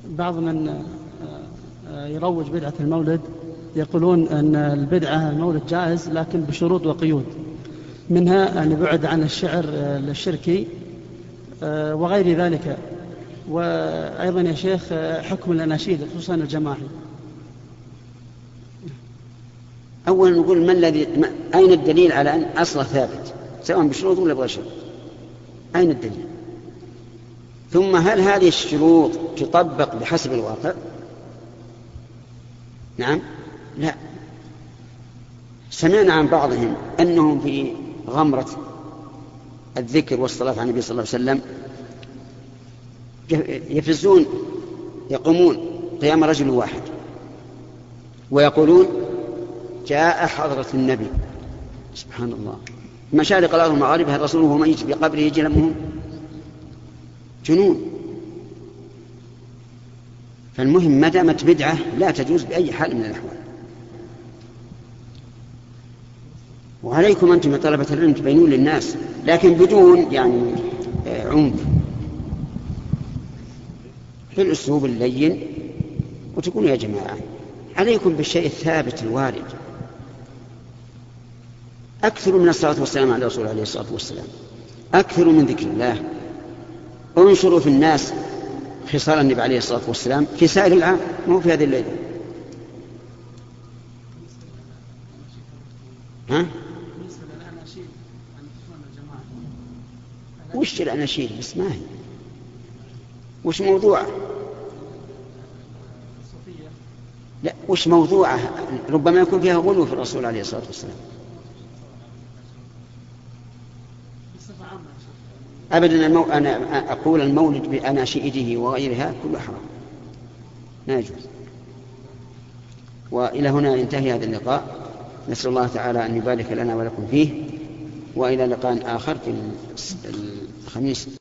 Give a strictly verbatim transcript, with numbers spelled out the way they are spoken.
بعض من يروج بدعة المولد يقولون أن البدعة المولد جائز لكن بشروط وقيود، منها أن يبعد عن الشعر الشركي وغير ذلك. وأيضا يا شيخ حكم الأناشيد خصوصا الجماعي. أولا نقول ما الذي أين الدليل على أن أصله ثابت سواء بشروط ولا بغير شروط؟ أين الدليل؟ ثم هل هذه الشروط تطبق بحسب الواقع؟ نعم لا. سمعنا عن بعضهم أنهم في غمرة الذكر والصلاة على النبي صلى الله عليه وسلم يفزون يقومون قيام رجل واحد ويقولون جاء حضرة النبي. سبحان الله، مشارق الأرض ومغاربها الرسول وهو ميت في قبره يجي لهم جنون. فالمهم ما دامت بدعة لا تجوز بأي حال من الأحوال. وعليكم أنتم طلبة العلم تبينون للناس لكن بدون يعني عنف، بالأسلوب اللين، وتقولوا يا جماعة عليكم بالشيء الثابت الوارد. أكثر من الصلاة والسلام على رسول عليه الصلاة والسلام، أكثر من ذكر الله، انشروا في الناس خصال النبي عليه الصلاة والسلام في سائر العام مو في هذه الليلة. ها؟ وش الأناشيد بس ما هي وش موضوعه؟ لا وش موضوعه؟ ربما يكون فيها غلو في الرسول عليه الصلاة والسلام. أبدا المو... أنا أقول المولد بأناشيده وغيرها كله حرام لا يجوز. وإلى هنا ينتهي هذا اللقاء، نسأل الله تعالى أن يبارك لنا ولكم فيه، وإلى لقاء آخر في الخميس.